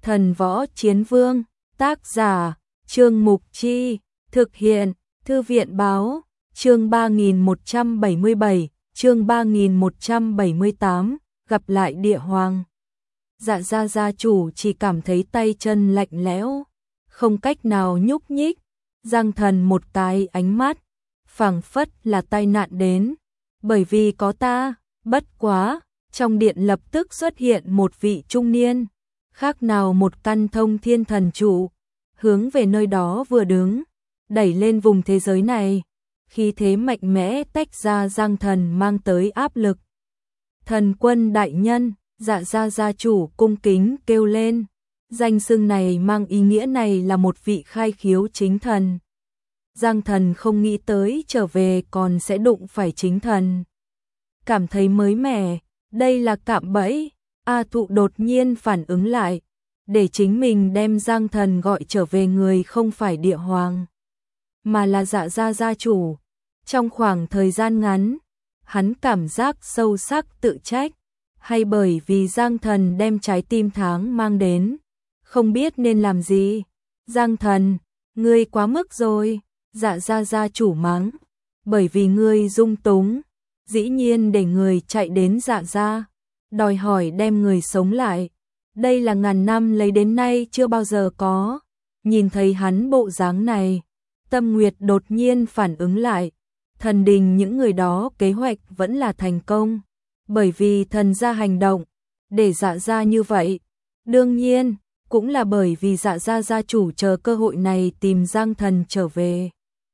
Thần Võ Chiến Vương, tác giả, Trương Mục Chi, thực hiện, Thư viện báo, chương 3177, chương 3178, gặp lại địa hoàng. Dạ gia chủ chỉ cảm thấy tay chân lạnh lẽo, không cách nào nhúc nhích, Giang Thần một cái ánh mắt, phảng phất là tai nạn đến, bởi vì có ta, bất quá, trong điện lập tức xuất hiện một vị trung niên, khác nào một căn thông thiên thần trụ, hướng về nơi đó vừa đứng, đẩy lên vùng thế giới này, khí thế mạnh mẽ tách ra Giang Thần mang tới áp lực. Thần quân đại nhân, Dạ gia chủ cung kính kêu lên, danh xưng này mang ý nghĩa này là một vị khai khiếu chính thần. Giang Thần không nghĩ tới trở về còn sẽ đụng phải chính thần. Cảm thấy mới mẻ, đây là cạm bẫy, A Thụ đột nhiên phản ứng lại, để chính mình đem Giang Thần gọi trở về người không phải địa hoàng, mà là Dạ gia chủ. Trong khoảng thời gian ngắn, hắn cảm giác sâu sắc tự trách, hay bởi vì Giang Thần đem trái tim tháng mang đến, không biết nên làm gì. Giang Thần, ngươi quá mức rồi, Dạ gia chủ mắng, bởi vì ngươi dung túng, dĩ nhiên để người chạy đến Dạ gia, đòi hỏi đem người sống lại. Đây là ngàn năm lấy đến nay chưa bao giờ có. Nhìn thấy hắn bộ dáng này, Tâm Nguyệt đột nhiên phản ứng lại, thần đình những người đó kế hoạch vẫn là thành công, bởi vì thần gia hành động, để Dạ gia như vậy. Đương nhiên, cũng là bởi vì Dạ gia gia chủ chờ cơ hội này tìm Giang Thần trở về.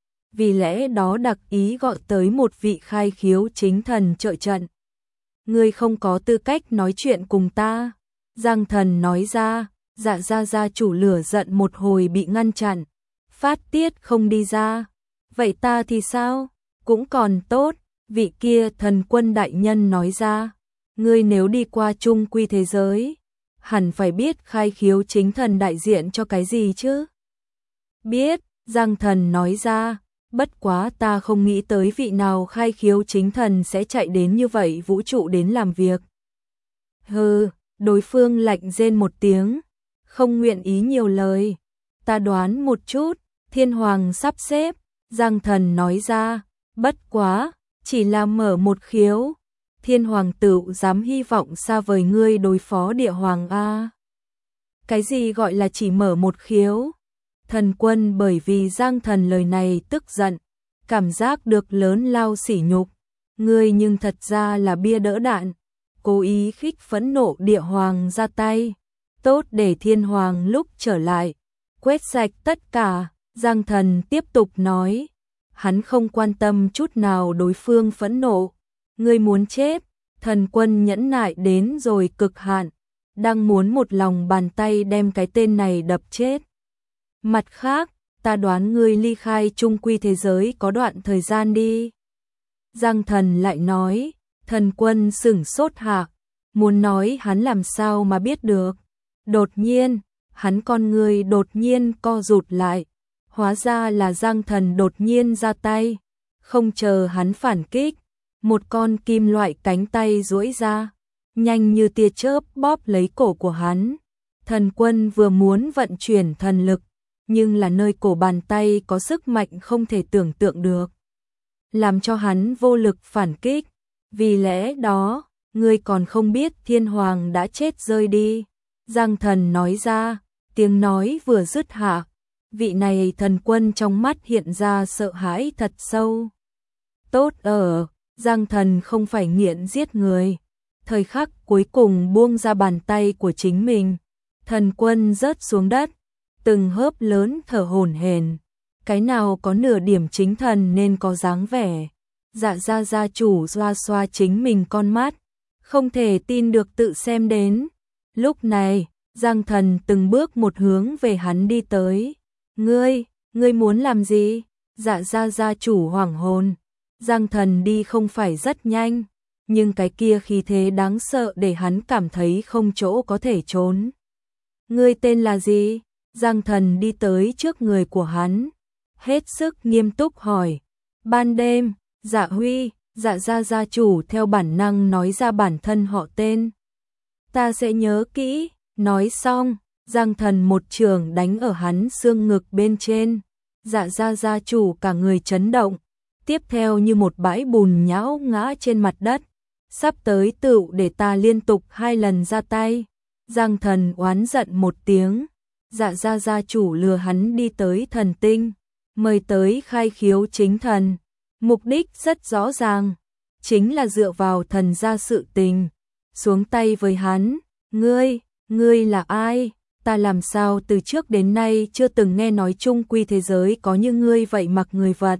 Vì lẽ đó đặc ý gọi tới một vị khai khiếu chính thần trợ trận. Ngươi không có tư cách nói chuyện cùng ta, Giang Thần nói ra. Dạ gia chủ lửa giận một hồi bị ngăn chặn, phát tiết không đi ra. Vậy ta thì sao? Cũng còn tốt, vị kia thần quân đại nhân nói ra. Ngươi nếu đi qua trung quy thế giới, hẳn phải biết khai khiếu chính thần đại diện cho cái gì chứ? Biết, Giang Thần nói ra, bất quá ta không nghĩ tới vị nào khai khiếu chính thần sẽ chạy đến như vậy vũ trụ đến làm việc. Hừ, đối phương lạnh rên một tiếng, không nguyện ý nhiều lời. Ta đoán một chút, Thiên Hoàng sắp xếp, Giang Thần nói ra, bất quá, chỉ là mở một khiếu. Thiên Hoàng tự dám hy vọng xa vời ngươi đối phó địa hoàng a? Cái gì gọi là chỉ mở một khiếu? Thần quân bởi vì Giang Thần lời này tức giận, cảm giác được lớn lao sỉ nhục. Ngươi nhưng thật ra là bia đỡ đạn, cố ý khích phẫn nộ địa hoàng ra tay. Tốt để Thiên Hoàng lúc trở lại, quét sạch tất cả. Giang Thần tiếp tục nói, hắn không quan tâm chút nào đối phương phẫn nộ. Ngươi muốn chết, thần quân nhẫn nại đến rồi cực hạn, đang muốn một lòng bàn tay đem cái tên này đập chết. Mặt khác, ta đoán ngươi ly khai trung quy thế giới có đoạn thời gian đi. Giang Thần lại nói, thần quân sửng sốt hạ, muốn nói hắn làm sao mà biết được. Đột nhiên, hắn con người đột nhiên co rụt lại, hóa ra là Giang Thần đột nhiên ra tay, không chờ hắn phản kích, một con kim loại cánh tay duỗi ra, nhanh như tia chớp bóp lấy cổ của hắn. Thần quân vừa muốn vận chuyển thần lực, nhưng là nơi cổ bàn tay có sức mạnh không thể tưởng tượng được, làm cho hắn vô lực phản kích. Vì lẽ đó, ngươi còn không biết Thiên Hoàng đã chết rơi đi. Giang Thần nói ra, tiếng nói vừa dứt hạ, vị này thần quân trong mắt hiện ra sợ hãi thật sâu. Tốt ở, Giang Thần không phải nghiện giết người. Thời khắc cuối cùng buông ra bàn tay của chính mình, thần quân rớt xuống đất, từng hớp lớn thở hổn hển. Cái nào có nửa điểm chính thần nên có dáng vẻ. Dạ gia chủ xoa xoa chính mình con mắt, không thể tin được tự xem đến. Lúc này, Giang Thần từng bước một hướng về hắn đi tới. Ngươi muốn làm gì? Dạ gia chủ hoảng hồn. Giang Thần đi không phải rất nhanh, nhưng cái kia khí thế đáng sợ để hắn cảm thấy không chỗ có thể trốn. Ngươi tên là gì? Giang Thần đi tới trước người của hắn, hết sức nghiêm túc hỏi. Ban đêm, Dạ Huy. Dạ gia chủ theo bản năng nói ra bản thân họ tên. Ta sẽ nhớ kỹ. Nói xong, Giang Thần một chưởng đánh ở hắn xương ngực bên trên, Dạ gia chủ cả người chấn động, tiếp theo như một bãi bùn nhão ngã trên mặt đất, sắp tới tựu để ta liên tục 2 lần ra tay. Giang Thần oán giận một tiếng, Dạ gia chủ lừa hắn đi tới thần tinh, mời tới khai khiếu chính thần, mục đích rất rõ ràng, chính là dựa vào thần gia sự tình, xuống tay với hắn. Ngươi là ai? Ta làm sao từ trước đến nay chưa từng nghe nói chung quy thế giới có như ngươi vậy mặc người vật.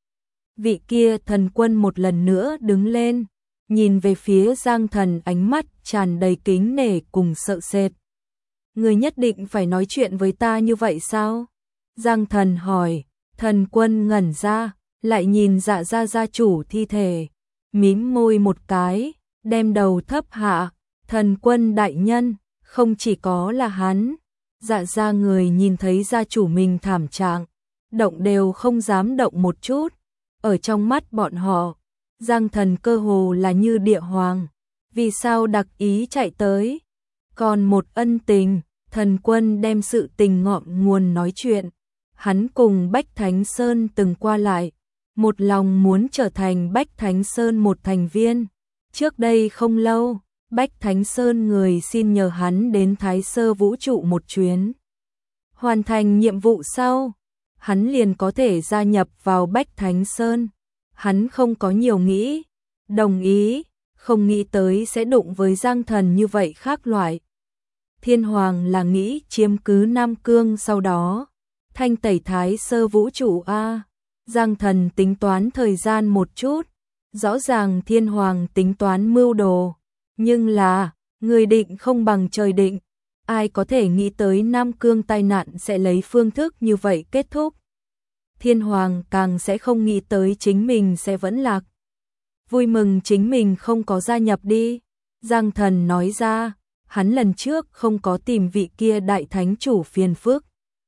Vị kia thần quân một lần nữa đứng lên, nhìn về phía Giang Thần, ánh mắt tràn đầy kính nể cùng sợ sệt. Ngươi nhất định phải nói chuyện với ta như vậy sao? Giang Thần hỏi. Thần quân ngẩn ra, lại nhìn Dạ gia chủ thi thể, mím môi một cái, đem đầu thấp hạ. Thần quân đại nhân, không chỉ có là hắn, Dạ gia người nhìn thấy gia chủ mình thảm trạng, động đều không dám động một chút. Ở trong mắt bọn họ, Giang Thần cơ hồ là như địa hoàng, vì sao đặc ý chạy tới? Còn một ân tình, thần quân đem sự tình ngọn nguồn nói chuyện. Hắn cùng Bách Thánh Sơn từng qua lại, một lòng muốn trở thành Bách Thánh Sơn một thành viên. Trước đây không lâu, Bách Thánh Sơn người xin nhờ hắn đến Thái Sơ vũ trụ một chuyến. Hoàn thành nhiệm vụ sau, hắn liền có thể gia nhập vào Bách Thánh Sơn. Hắn không có nhiều nghĩ, đồng ý, không nghĩ tới sẽ đụng với Giang Thần như vậy khác loại. Thiên Hoàng là nghĩ chiếm cứ Nam Cương sau đó thanh tẩy Thái Sơ vũ trụ a. Giang Thần tính toán thời gian một chút, rõ ràng Thiên Hoàng tính toán mưu đồ, nhưng là người định không bằng trời định, ai có thể nghĩ tới Nam Cương tai nạn sẽ lấy phương thức như vậy kết thúc. Thiên Hoàng càng sẽ không nghĩ tới chính mình sẽ vẫn lạc. Vui mừng chính mình không có gia nhập đi. Giang Thần nói ra, hắn lần trước không có tìm vị kia đại thánh chủ phiền phức.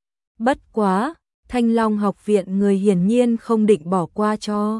Bất quá, Thanh Long học viện người hiển nhiên không định bỏ qua cho.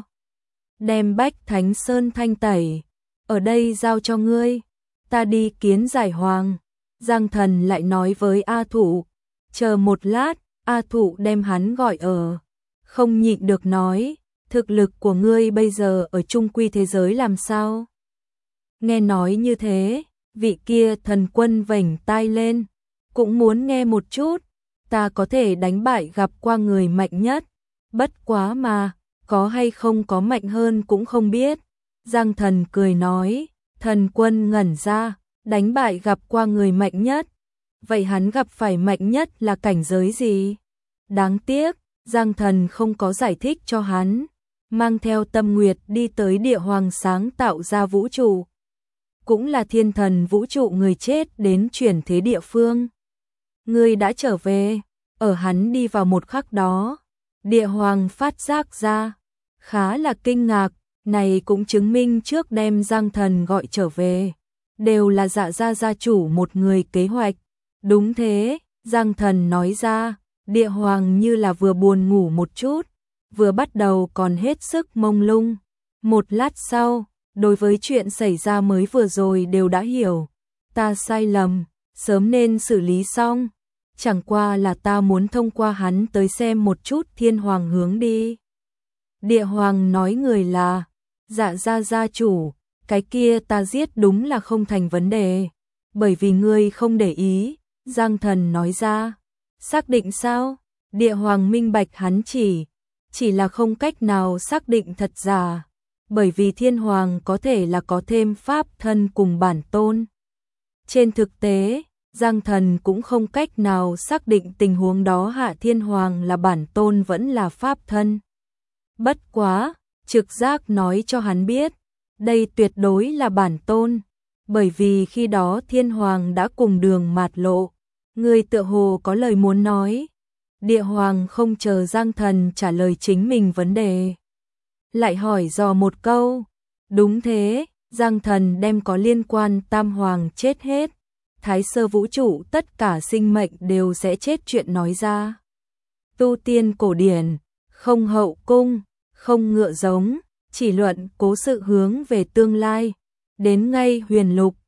Đem Bách Thánh Sơn thanh tẩy, ở đây giao cho ngươi, ta đi kiến giải hoàng. Giang Thần lại nói với A Thụ, chờ một lát. A Thụ đem hắn gọi ở, không nhịn được nói, thực lực của ngươi bây giờ ở trung quy thế giới làm sao? Nghe nói như thế, vị kia thần quân vểnh tai lên, cũng muốn nghe một chút. Ta có thể đánh bại gặp qua người mạnh nhất, bất quá mà, có hay không có mạnh hơn cũng không biết. Giang Thần cười nói, thần quân ngẩn ra, đánh bại gặp qua người mạnh nhất. Vậy hắn gặp phải mạnh nhất là cảnh giới gì? Đáng tiếc, Giang Thần không có giải thích cho hắn, mang theo Tâm Nguyệt đi tới địa hoàng sáng tạo ra vũ trụ. Cũng là thiên thần vũ trụ người chết đến chuyển thế địa phương. Ngươi đã trở về, ở hắn đi vào một khắc đó, địa hoàng phát giác ra, khá là kinh ngạc, này cũng chứng minh trước đem Giang Thần gọi trở về, đều là Dạ gia chủ một người kế hoạch. Đúng thế, Giang Thần nói ra, địa hoàng như là vừa buồn ngủ một chút, vừa bắt đầu còn hết sức mông lung. Một lát sau, đối với chuyện xảy ra mới vừa rồi đều đã hiểu, ta sai lầm, sớm nên xử lý xong. Chẳng qua là ta muốn thông qua hắn tới xem một chút Thiên Hoàng hướng đi. Địa Hoàng nói người là Dạ gia chủ, cái kia ta giết đúng là không thành vấn đề, bởi vì ngươi không để ý. Giang Thần nói ra, xác định sao? Địa Hoàng minh bạch hắn chỉ là không cách nào xác định thật giả, bởi vì Thiên Hoàng có thể là có thêm pháp thân cùng bản tôn. Trên thực tế, Giang Thần cũng không cách nào xác định tình huống đó hạ Thiên Hoàng là bản tôn vẫn là pháp thân. Bất quá, trực giác nói cho hắn biết, đây tuyệt đối là bản tôn, bởi vì khi đó Thiên Hoàng đã cùng đường mạt lộ. Người tựa hồ có lời muốn nói. Địa Hoàng không chờ Giang Thần trả lời chính mình vấn đề, lại hỏi dò một câu. Đúng thế, Giang Thần đem có liên quan Tam Hoàng chết hết, Thái Sơ vũ trụ tất cả sinh mệnh đều sẽ chết chuyện nói ra. Tu tiên cổ điển, không hậu cung, không ngựa giống, chỉ luận cố sự hướng về tương lai. Đến ngay huyền lục,